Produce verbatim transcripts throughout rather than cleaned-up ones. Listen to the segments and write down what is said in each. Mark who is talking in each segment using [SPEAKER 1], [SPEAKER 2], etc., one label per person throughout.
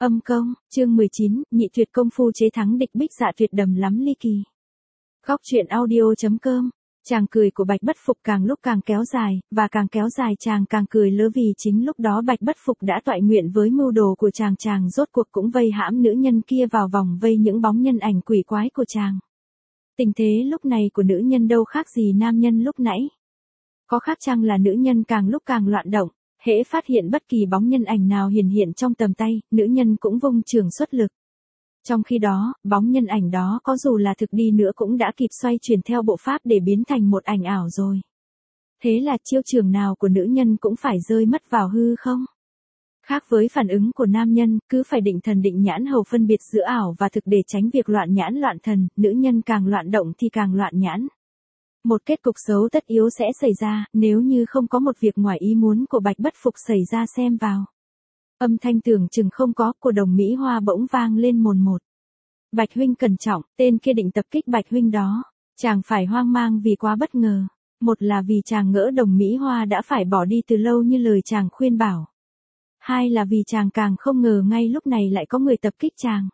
[SPEAKER 1] Âm công, chương mười chín, nhị tuyệt công phu chế thắng địch Bích Dạ tuyệt đầm lắm ly kỳ. Góc truyện audio.com. Chàng cười của Bạch Bất Phục càng lúc càng kéo dài, và càng kéo dài chàng càng cười lớ vì chính lúc đó Bạch Bất Phục đã toại nguyện với mưu đồ của chàng chàng rốt cuộc cũng vây hãm nữ nhân kia vào vòng vây những bóng nhân ảnh quỷ quái của chàng. Tình thế lúc này của nữ nhân đâu khác gì nam nhân lúc nãy. Có khác chăng là nữ nhân càng lúc càng loạn động, hễ phát hiện bất kỳ bóng nhân ảnh nào hiển hiện trong tầm tay, nữ nhân cũng vung trường xuất lực. Trong khi đó, bóng nhân ảnh đó có dù là thực đi nữa cũng đã kịp xoay chuyển theo bộ pháp để biến thành một ảnh ảo rồi. Thế là chiêu trường nào của nữ nhân cũng phải rơi mất vào hư không? Khác với phản ứng của nam nhân, cứ phải định thần định nhãn hầu phân biệt giữa ảo và thực để tránh việc loạn nhãn loạn thần, nữ nhân càng loạn động thì càng loạn nhãn. Một kết cục xấu tất yếu sẽ xảy ra, nếu như không có một việc ngoài ý muốn của Bạch Bất Phục xảy ra xem vào. Âm thanh tưởng chừng không có của Đồng Mỹ Hoa bỗng vang lên mồn một. Bạch huynh cẩn trọng, tên kia định tập kích Bạch huynh đó. Chàng phải hoang mang vì quá bất ngờ. Một là vì chàng ngỡ Đồng Mỹ Hoa đã phải bỏ đi từ lâu như lời chàng khuyên bảo. Hai là vì chàng càng không ngờ ngay lúc này lại có người tập kích chàng.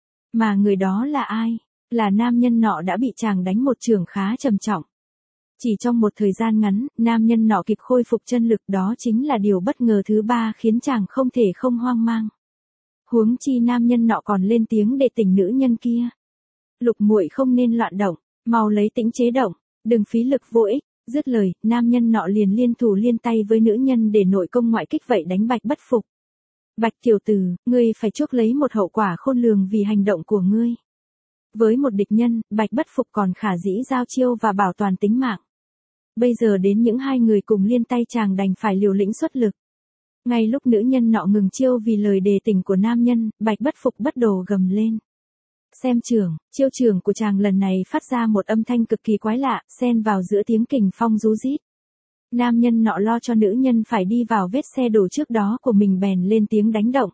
[SPEAKER 1] Mà người đó là ai? Là nam nhân nọ đã bị chàng đánh một chưởng khá trầm trọng. Chỉ trong một thời gian ngắn, nam nhân nọ kịp khôi phục chân lực, đó chính là điều bất ngờ thứ ba khiến chàng không thể không hoang mang. Huống chi nam nhân nọ còn lên tiếng để tỉnh nữ nhân kia. Lục muội không nên loạn động, mau lấy tĩnh chế động, đừng phí lực vô ích. Dứt lời, nam nhân nọ liền liên thủ liên tay với nữ nhân để nội công ngoại kích vậy đánh Bạch Bất Phục. Bạch tiểu tử, ngươi phải chuốc lấy một hậu quả khôn lường vì hành động của ngươi. Với một địch nhân, Bạch Bất Phục còn khả dĩ giao chiêu và bảo toàn tính mạng. Bây giờ đến những hai người cùng liên tay chàng đành phải liều lĩnh xuất lực. Ngay lúc nữ nhân nọ ngừng chiêu vì lời đề tỉnh của nam nhân, Bạch Bất Phục bất đồ gầm lên. Xem trường, chiêu trường của chàng lần này phát ra một âm thanh cực kỳ quái lạ, xen vào giữa tiếng kình phong rú rít. Nam nhân nọ lo cho nữ nhân phải đi vào vết xe đổ trước đó của mình bèn lên tiếng đánh động.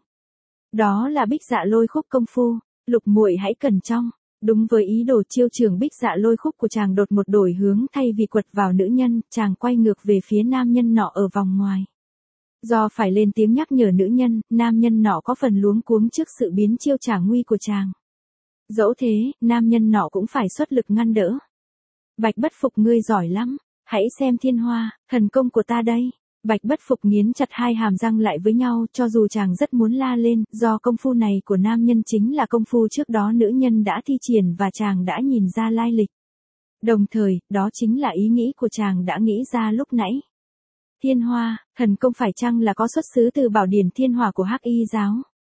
[SPEAKER 1] Đó là Bích Dạ lôi khúc công phu, Lục muội hãy cẩn trong. Đúng với ý đồ chiêu trường Bích Dạ lôi khúc của chàng đột một đổi hướng, thay vì quật vào nữ nhân, chàng quay ngược về phía nam nhân nọ ở vòng ngoài. Do phải lên tiếng nhắc nhở nữ nhân, nam nhân nọ có phần luống cuống trước sự biến chiêu trả nguy của chàng. Dẫu thế, nam nhân nọ cũng phải xuất lực ngăn đỡ. Bạch Bất Phục ngươi giỏi lắm, hãy xem thiên hoa, thần công của ta đây. Bạch Bất Phục nghiến chặt hai hàm răng lại với nhau, cho dù chàng rất muốn la lên, do công phu này của nam nhân chính là công phu trước đó nữ nhân đã thi triển và chàng đã nhìn ra lai lịch. Đồng thời, đó chính là ý nghĩ của chàng đã nghĩ ra lúc nãy. Thiên hoa, thần công phải chăng là có xuất xứ từ bảo điển thiên hỏa của Hắc Y giáo?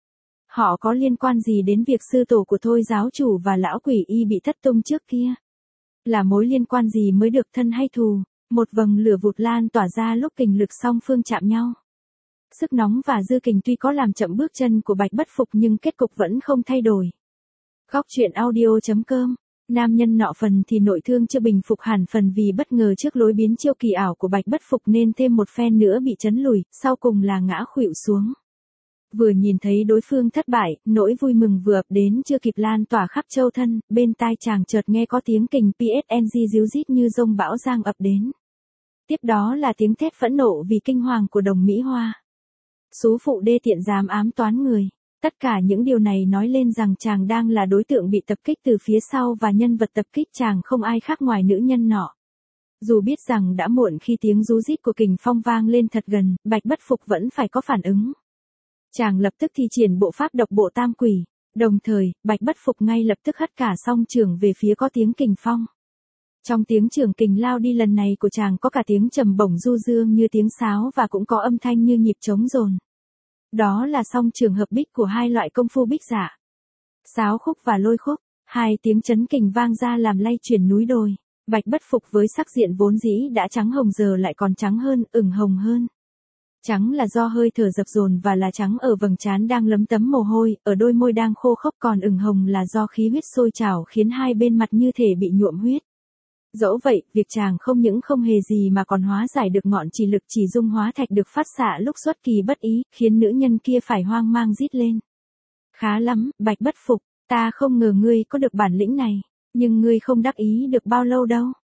[SPEAKER 1] Họ có liên quan gì đến việc sư tổ của Thôi giáo chủ và lão quỷ y bị thất tung trước kia? Là mối liên quan gì mới được thân hay thù? Một vầng lửa vụt lan tỏa ra lúc kình lực song phương chạm nhau. Sức nóng và dư kình tuy có làm chậm bước chân của Bạch Bất Phục nhưng kết cục vẫn không thay đổi. Góc truyện audio.com. Nam nhân nọ phần thì nội thương chưa bình phục hẳn, phần vì bất ngờ trước lối biến chiêu kỳ ảo của Bạch Bất Phục nên thêm một phen nữa bị chấn lùi, sau cùng là ngã khuỵu xuống. Vừa nhìn thấy đối phương thất bại, nỗi vui mừng vừa ập đến chưa kịp lan tỏa khắp châu thân, bên tai chàng chợt nghe có tiếng kình pê ét en giê ríu rít như dông bão giang ập đến. Tiếp đó là tiếng thét phẫn nộ vì kinh hoàng của Đồng Mỹ Hoa. Xú phụ đê tiện dám ám toán người. Tất cả những điều này nói lên rằng chàng đang là đối tượng bị tập kích từ phía sau và nhân vật tập kích chàng không ai khác ngoài nữ nhân nọ. Dù biết rằng đã muộn khi tiếng ríu rít của kình phong vang lên thật gần, Bạch Bất Phục vẫn phải có phản ứng. Chàng lập tức thi triển bộ pháp độc bộ tam quỷ, đồng thời, Bạch Bất Phục ngay lập tức hất cả song trường về phía có tiếng kình phong. Trong tiếng trường kình lao đi lần này của chàng có cả tiếng trầm bổng du dương như tiếng sáo và cũng có âm thanh như nhịp trống dồn. Đó là song trường hợp bích của hai loại công phu Bích Dạ. Sáo khúc và lôi khúc, hai tiếng chấn kình vang ra làm lay chuyển núi đồi. Bạch Bất Phục với sắc diện vốn dĩ đã trắng hồng giờ lại còn trắng hơn, ửng hồng hơn. Trắng là do hơi thở dập dồn và là trắng ở vầng trán đang lấm tấm mồ hôi, ở đôi môi đang khô khốc, còn ửng hồng là do khí huyết sôi trào khiến hai bên mặt như thể bị nhuộm huyết. Dẫu vậy, việc chàng không những không hề gì mà còn hóa giải được ngọn chỉ lực chỉ dung hóa thạch được phát xạ lúc xuất kỳ bất ý, khiến nữ nhân kia phải hoang mang rít lên. Khá lắm, Bạch Bất Phục, ta không ngờ ngươi có được bản lĩnh này, nhưng ngươi không đắc ý được bao lâu đâu.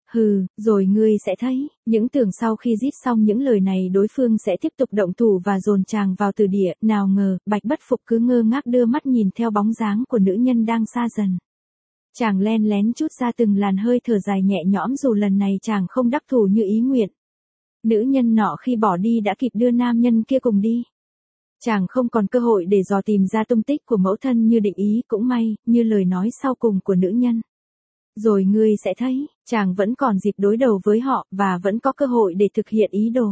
[SPEAKER 1] Hừ, rồi ngươi sẽ thấy, những tưởng sau khi giết xong những lời này đối phương sẽ tiếp tục động thủ và dồn chàng vào tử địa, nào ngờ, Bạch Bất Phục cứ ngơ ngác đưa mắt nhìn theo bóng dáng của nữ nhân đang xa dần. Chàng len lén chút ra từng làn hơi thở dài nhẹ nhõm dù lần này chàng không đắc thủ như ý nguyện. Nữ nhân nọ khi bỏ đi đã kịp đưa nam nhân kia cùng đi. Chàng không còn cơ hội để dò tìm ra tung tích của mẫu thân như định ý, cũng may, như lời nói sau cùng của nữ nhân. Rồi ngươi sẽ thấy, chàng vẫn còn dịp đối đầu với họ, và vẫn có cơ hội để thực hiện ý đồ.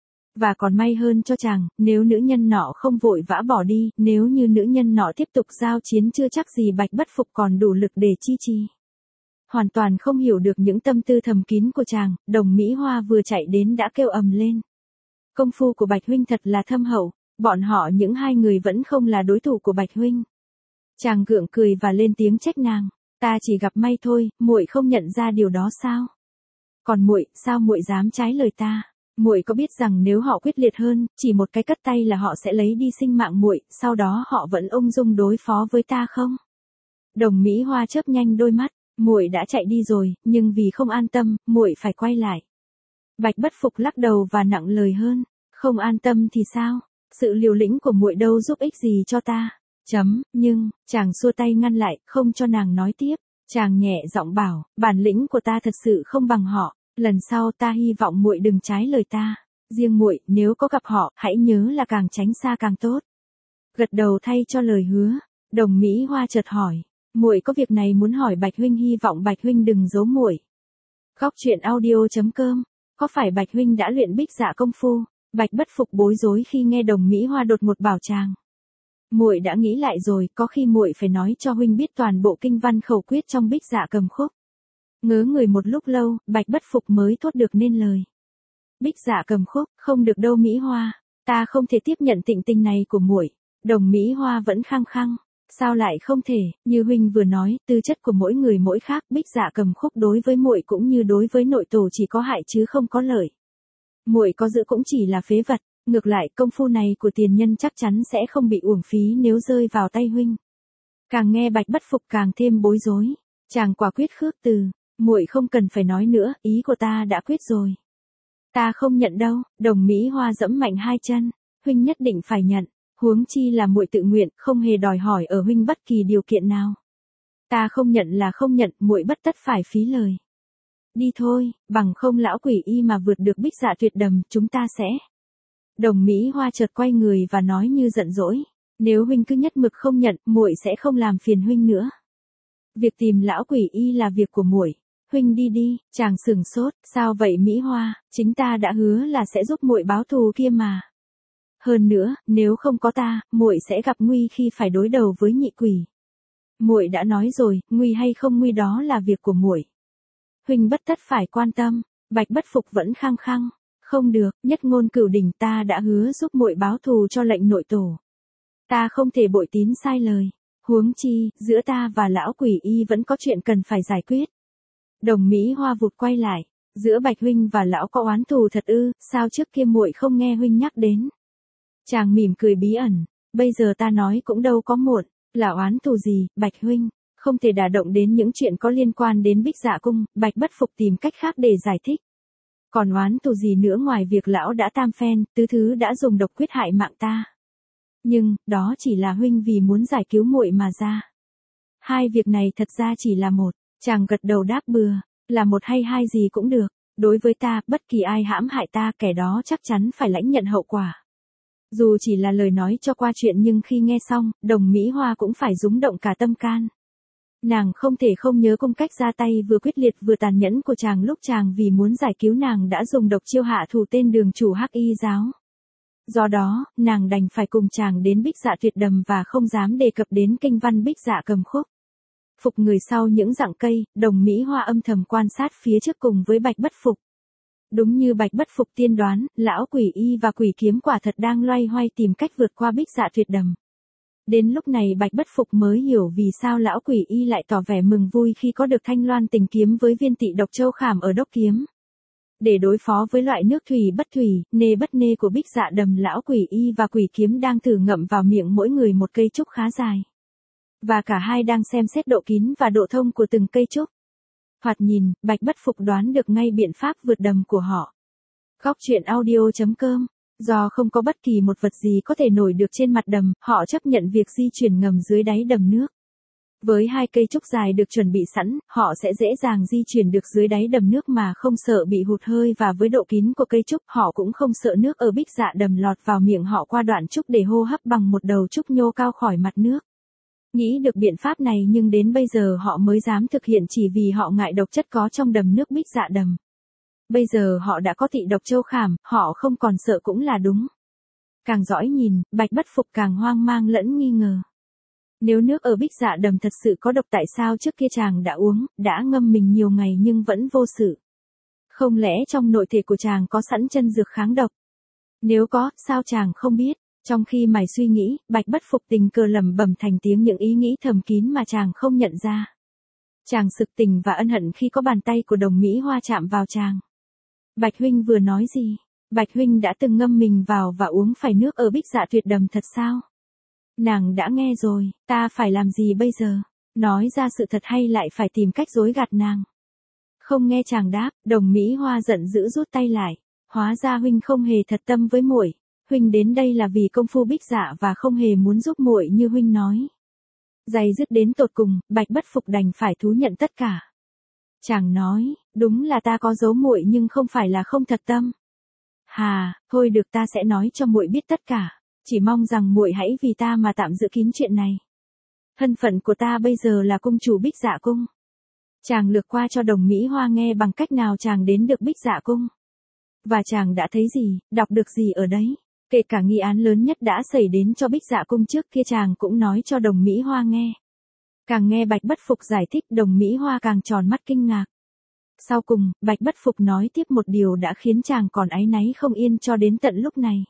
[SPEAKER 1] Và còn may hơn cho chàng, nếu nữ nhân nọ không vội vã bỏ đi, nếu như nữ nhân nọ tiếp tục giao chiến chưa chắc gì Bạch Bất Phục còn đủ lực để chi trì. Hoàn toàn không hiểu được những tâm tư thầm kín của chàng, Đồng Mỹ Hoa vừa chạy đến đã kêu ầm lên. Công phu của Bạch huynh thật là thâm hậu, bọn họ những hai người vẫn không là đối thủ của Bạch huynh. Chàng gượng cười và lên tiếng trách nàng. Ta chỉ gặp may thôi, muội không nhận ra điều đó sao? Còn muội, sao muội dám trái lời ta? Muội có biết rằng nếu họ quyết liệt hơn, chỉ một cái cất tay là họ sẽ lấy đi sinh mạng muội, sau đó họ vẫn ung dung đối phó với ta không? Đồng Mỹ Hoa chớp nhanh đôi mắt, muội đã chạy đi rồi, nhưng vì không an tâm, muội phải quay lại. Bạch Bất Phục lắc đầu và nặng lời hơn, không an tâm thì sao? Sự liều lĩnh của muội đâu giúp ích gì cho ta? Chấm, nhưng, chàng xua tay ngăn lại, không cho nàng nói tiếp. Chàng nhẹ giọng bảo, bản lĩnh của ta thật sự không bằng họ, lần sau ta hy vọng muội đừng trái lời ta. Riêng muội, nếu có gặp họ, hãy nhớ là càng tránh xa càng tốt. Gật đầu thay cho lời hứa, Đồng Mỹ Hoa chợt hỏi, muội có việc này muốn hỏi Bạch huynh, hy vọng Bạch huynh đừng giấu muội. Góc truyện audio chấm com, có phải Bạch huynh đã luyện bích dạ công phu? Bạch Bất Phục bối rối khi nghe Đồng Mỹ Hoa đột ngột bảo chàng. Muội đã nghĩ lại rồi, có khi muội phải nói cho huynh biết toàn bộ kinh văn khẩu quyết trong bích dạ cầm khúc. Ngớ người một lúc lâu, Bạch Bất Phục mới thốt được nên lời. Bích dạ cầm khúc, không được đâu Mỹ Hoa, ta không thể tiếp nhận tịnh tình này của muội. Đồng Mỹ Hoa vẫn khăng khăng, sao lại không thể, như huynh vừa nói, tư chất của mỗi người mỗi khác, bích dạ cầm khúc đối với muội cũng như đối với nội tổ chỉ có hại chứ không có lợi. Muội có giữ cũng chỉ là phế vật. Ngược lại, công phu này của tiền nhân chắc chắn sẽ không bị uổng phí nếu rơi vào tay huynh. Càng nghe Bạch Bất Phục càng thêm bối rối. Chàng quả quyết khước từ, muội không cần phải nói nữa, ý của ta đã quyết rồi. Ta không nhận đâu. Đồng Mỹ Hoa giẫm mạnh hai chân, huynh nhất định phải nhận, huống chi là muội tự nguyện, không hề đòi hỏi ở huynh bất kỳ điều kiện nào. Ta không nhận là không nhận, muội bất tất phải phí lời. Đi thôi, bằng không lão quỷ y mà vượt được bích dạ tuyệt đầm, chúng ta sẽ. Đồng Mỹ Hoa chợt quay người và nói như giận dỗi, nếu huynh cứ nhất mực không nhận, muội sẽ không làm phiền huynh nữa. Việc tìm lão quỷ y là việc của muội, huynh đi đi. Chàng sửng sốt, sao vậy Mỹ Hoa, chính ta đã hứa là sẽ giúp muội báo thù kia mà. Hơn nữa, nếu không có ta, muội sẽ gặp nguy khi phải đối đầu với nhị quỷ. Muội đã nói rồi, nguy hay không nguy đó là việc của muội. Huynh bất tất phải quan tâm. Bạch Bất Phục vẫn khăng khăng. Không được, nhất ngôn cửu đỉnh, ta đã hứa giúp muội báo thù cho lệnh nội tổ. Ta không thể bội tín sai lời. Huống chi, giữa ta và lão quỷ y vẫn có chuyện cần phải giải quyết. Đồng Mỹ Hoa vụt quay lại, giữa Bạch huynh và lão có oán thù thật ư, sao trước kia muội không nghe huynh nhắc đến? Chàng mỉm cười bí ẩn, bây giờ ta nói cũng đâu có muộn, là oán thù gì, Bạch huynh, không thể đả động đến những chuyện có liên quan đến Bích Dạ cung. Bạch Bất Phục tìm cách khác để giải thích. Còn oán thù gì nữa ngoài việc lão đã tam phen, tứ thứ đã dùng độc quyết hại mạng ta. Nhưng, đó chỉ là huynh vì muốn giải cứu muội mà ra. Hai việc này thật ra chỉ là một. Chàng gật đầu đáp bừa, là một hay hai gì cũng được. Đối với ta, bất kỳ ai hãm hại ta, kẻ đó chắc chắn phải lãnh nhận hậu quả. Dù chỉ là lời nói cho qua chuyện nhưng khi nghe xong, Đồng Mỹ Hoa cũng phải rúng động cả tâm can. Nàng không thể không nhớ cung cách ra tay vừa quyết liệt vừa tàn nhẫn của chàng lúc chàng vì muốn giải cứu nàng đã dùng độc chiêu hạ thủ tên đường chủ Hắc Y giáo. Do đó, nàng đành phải cùng chàng đến Bích Dạ tuyệt đầm và không dám đề cập đến kinh văn Bích Dạ cầm khúc. Phục người sau những rặng cây, Đồng Mỹ Hoa âm thầm quan sát phía trước cùng với Bạch Bất Phục. Đúng như Bạch Bất Phục tiên đoán, lão quỷ y và quỷ kiếm quả thật đang loay hoay tìm cách vượt qua Bích Dạ tuyệt đầm. Đến lúc này Bạch Bất Phục mới hiểu vì sao lão quỷ y lại tỏ vẻ mừng vui khi có được thanh loan tình kiếm với viên tị độc châu khảm ở đốc kiếm. Để đối phó với loại nước thủy bất thủy, nê bất nê của Bích Dạ đầm, lão quỷ y và quỷ kiếm đang thử ngậm vào miệng mỗi người một cây trúc khá dài. Và cả hai đang xem xét độ kín và độ thông của từng cây trúc. Thoạt nhìn, Bạch Bất Phục đoán được ngay biện pháp vượt đầm của họ. Góc truyện audio.com. Do không có bất kỳ một vật gì có thể nổi được trên mặt đầm, họ chấp nhận việc di chuyển ngầm dưới đáy đầm nước. Với hai cây trúc dài được chuẩn bị sẵn, họ sẽ dễ dàng di chuyển được dưới đáy đầm nước mà không sợ bị hụt hơi, và với độ kín của cây trúc, họ cũng không sợ nước ở bích dạ đầm lọt vào miệng họ qua đoạn trúc để hô hấp bằng một đầu trúc nhô cao khỏi mặt nước. Nghĩ được biện pháp này nhưng đến bây giờ họ mới dám thực hiện chỉ vì họ ngại độc chất có trong đầm nước bích dạ đầm. Bây giờ họ đã có thị độc châu khảm, họ không còn sợ cũng là đúng. Càng dõi nhìn, Bạch Bất Phục càng hoang mang lẫn nghi ngờ. Nếu nước ở bích dạ đầm thật sự có độc, tại sao trước kia chàng đã uống, đã ngâm mình nhiều ngày nhưng vẫn vô sự? Không lẽ trong nội thể của chàng có sẵn chân dược kháng độc? Nếu có, sao chàng không biết? Trong khi mày suy nghĩ, Bạch Bất Phục tình cờ lẩm bẩm thành tiếng những ý nghĩ thầm kín mà chàng không nhận ra. Chàng sực tỉnh và ân hận khi có bàn tay của Đồng Mỹ Hoa chạm vào chàng. Bạch huynh vừa nói gì? Bạch huynh đã từng ngâm mình vào và uống phải nước ở bích dạ tuyệt đầm thật sao? Nàng đã nghe rồi, ta phải làm gì bây giờ? Nói ra sự thật hay lại phải tìm cách dối gạt nàng? Không nghe chàng đáp, Đồng Mỹ Hoa giận dữ rút tay lại. Hóa ra huynh không hề thật tâm với muội. Huynh đến đây là vì công phu bích dạ và không hề muốn giúp muội như huynh nói. Dày dứt đến tột cùng, Bạch Bất Phục đành phải thú nhận tất cả. Chàng nói, đúng là ta có giấu muội nhưng không phải là không thật tâm. Hà, thôi được, ta sẽ nói cho muội biết tất cả. Chỉ mong rằng muội hãy vì ta mà tạm giữ kín chuyện này. Thân phận của ta bây giờ là cung chủ bích dạ cung. Chàng lược qua cho Đồng Mỹ Hoa nghe bằng cách nào chàng đến được bích dạ cung. Và chàng đã thấy gì, đọc được gì ở đấy. Kể cả nghi án lớn nhất đã xảy đến cho bích dạ cung trước kia chàng cũng nói cho Đồng Mỹ Hoa nghe. Càng nghe Bạch Bất Phục giải thích, Đồng Mỹ Hoa càng tròn mắt kinh ngạc. Sau cùng, Bạch Bất Phục nói tiếp một điều đã khiến chàng còn áy náy không yên cho đến tận lúc này.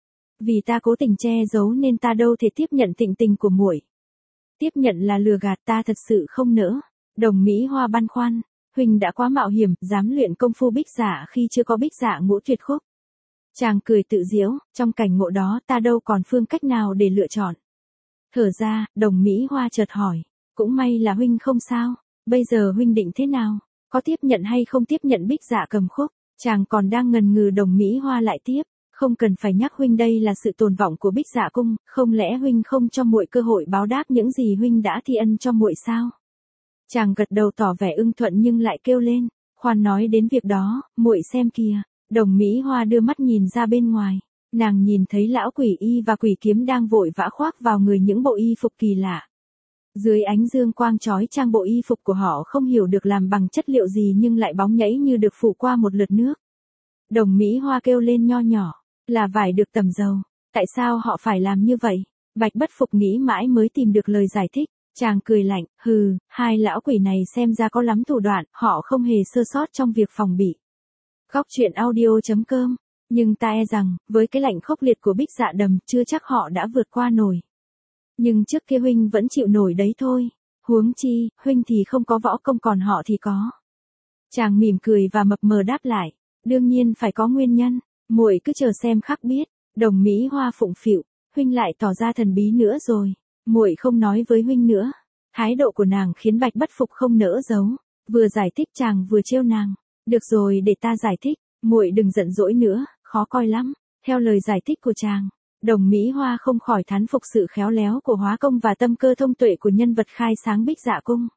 [SPEAKER 1] Vì ta cố tình che giấu nên ta đâu thể tiếp nhận tình tình của muội. Tiếp nhận là lừa gạt, ta thật sự không nỡ. Đồng Mỹ Hoa băn khoăn, huynh đã quá mạo hiểm, dám luyện công phu bích dạ khi chưa có bích dạ ngũ tuyệt khúc. Chàng cười tự giễu, trong cảnh ngộ đó ta đâu còn phương cách nào để lựa chọn. Thở ra, Đồng Mỹ Hoa chợt hỏi, cũng may là huynh không sao, bây giờ huynh định thế nào, có tiếp nhận hay không tiếp nhận bích dạ cầm khúc? Chàng còn đang ngần ngừ, Đồng Mỹ Hoa lại tiếp, không cần phải nhắc huynh, đây là sự tồn vọng của bích dạ cung, không lẽ huynh không cho muội cơ hội báo đáp những gì huynh đã thi ân cho muội sao? Chàng gật đầu tỏ vẻ ưng thuận nhưng lại kêu lên, khoan nói đến việc đó, muội xem kìa. Đồng Mỹ Hoa đưa mắt nhìn ra bên ngoài, nàng nhìn thấy lão quỷ y và quỷ kiếm đang vội vã khoác vào người những bộ y phục kỳ lạ. Dưới ánh dương quang chói chang, bộ y phục của họ không hiểu được làm bằng chất liệu gì nhưng lại bóng nhảy như được phủ qua một lượt nước. Đồng Mỹ Hoa kêu lên nho nhỏ, là vải được tẩm dầu, tại sao họ phải làm như vậy? Bạch Bất Phục nghĩ mãi mới tìm được lời giải thích. Chàng cười lạnh, hừ, hai lão quỷ này xem ra có lắm thủ đoạn, họ không hề sơ sót trong việc phòng bị. Góc truyện audio.com. Nhưng ta e rằng, với cái lạnh khốc liệt của bích dạ đầm, chưa chắc họ đã vượt qua nổi. Nhưng trước kia huynh vẫn chịu nổi đấy thôi. Huống chi, huynh thì không có võ công còn họ thì có. Chàng mỉm cười và mập mờ đáp lại, đương nhiên phải có nguyên nhân, muội cứ chờ xem khắc biết. Đồng Mỹ Hoa phụng phịu, huynh lại tỏ ra thần bí nữa rồi. Muội không nói với huynh nữa. Thái độ của nàng khiến Bạch Bất Phục không nỡ giấu, vừa giải thích chàng vừa trêu nàng. Được rồi, để ta giải thích, muội đừng giận dỗi nữa, khó coi lắm. Theo lời giải thích của chàng, Đồng Mỹ Hoa không khỏi thán phục sự khéo léo của hóa công và tâm cơ thông tuệ của nhân vật khai sáng bích dạ cung.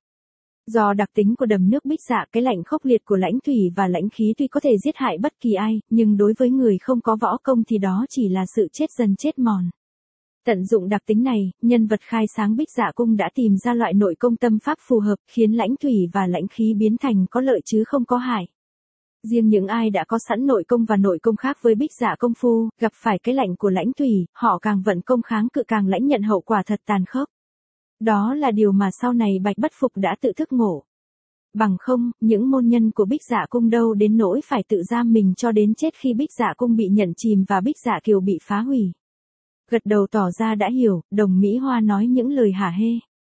[SPEAKER 1] Do đặc tính của đầm nước bích dạ, cái lạnh khốc liệt của lãnh thủy và lãnh khí tuy có thể giết hại bất kỳ ai, nhưng đối với người không có võ công thì đó chỉ là sự chết dần chết mòn. Tận dụng đặc tính này, nhân vật khai sáng bích dạ cung đã tìm ra loại nội công tâm pháp phù hợp, khiến lãnh thủy và lãnh khí biến thành có lợi chứ không có hại. Riêng những ai đã có sẵn nội công và nội công khác với bích dạ công phu, gặp phải cái lạnh của lãnh thủy, họ càng vận công kháng cự càng lãnh nhận hậu quả thật tàn khốc. Đó là điều mà sau này Bạch Bất Phục đã tự thức ngộ. Bằng không, những môn nhân của bích dạ cung đâu đến nỗi phải tự giam mình cho đến chết khi bích dạ cung bị nhận chìm và bích dạ kiều bị phá hủy. Gật đầu tỏ ra đã hiểu, Đồng Mỹ Hoa nói những lời hả hê.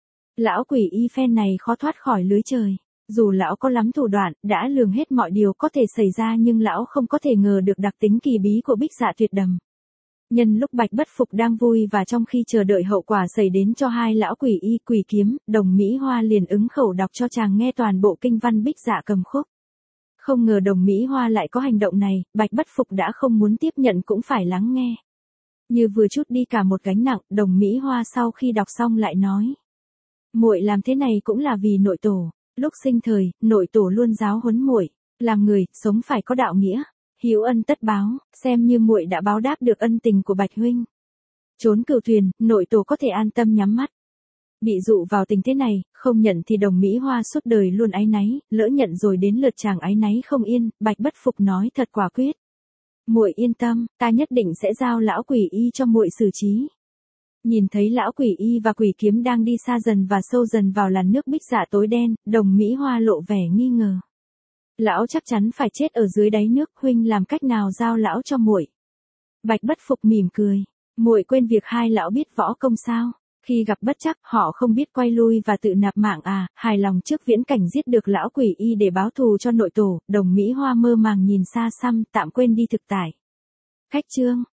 [SPEAKER 1] Lão quỷ y phen này khó thoát khỏi lưới trời. Dù lão có lắm thủ đoạn, đã lường hết mọi điều có thể xảy ra nhưng lão không có thể ngờ được đặc tính kỳ bí của bích dạ tuyệt đầm. Nhân lúc Bạch Bất Phục đang vui và trong khi chờ đợi hậu quả xảy đến cho hai lão quỷ y quỷ kiếm, Đồng Mỹ Hoa liền ứng khẩu đọc cho chàng nghe toàn bộ kinh văn Bích Dạ Cầm Khúc. Không ngờ Đồng Mỹ Hoa lại có hành động này, Bạch Bất Phục đã không muốn tiếp nhận cũng phải lắng nghe. Như vừa chút đi cả một gánh nặng, Đồng Mỹ Hoa sau khi đọc xong lại nói: "Muội làm thế này cũng là vì nội tổ, lúc sinh thời, nội tổ luôn giáo huấn muội, làm người, sống phải có đạo nghĩa, hữu ân tất báo, xem như muội đã báo đáp được ân tình của Bạch huynh. Trốn cửu thuyền, nội tổ có thể an tâm nhắm mắt." Bị dụ vào tình thế này, không nhận thì Đồng Mỹ Hoa suốt đời luôn áy náy, lỡ nhận rồi đến lượt chàng áy náy không yên, Bạch Bất Phục nói thật quả quyết: "Muội yên tâm, ta nhất định sẽ giao lão quỷ y cho muội xử trí." Nhìn thấy lão quỷ y và quỷ kiếm đang đi xa dần và sâu dần vào làn nước bích dạ tối đen, Đồng Mỹ Hoa lộ vẻ nghi ngờ. "Lão chắc chắn phải chết ở dưới đáy nước, huynh làm cách nào giao lão cho muội?" Bạch Bất Phục mỉm cười: "Muội quên việc hai lão biết võ công sao? Khi gặp bất trắc, họ không biết quay lui và tự nạp mạng à?" Hài lòng trước viễn cảnh giết được lão quỷ y để báo thù cho nội tổ, Đồng Mỹ Hoa mơ màng nhìn xa xăm, tạm quên đi thực tại. Khách chương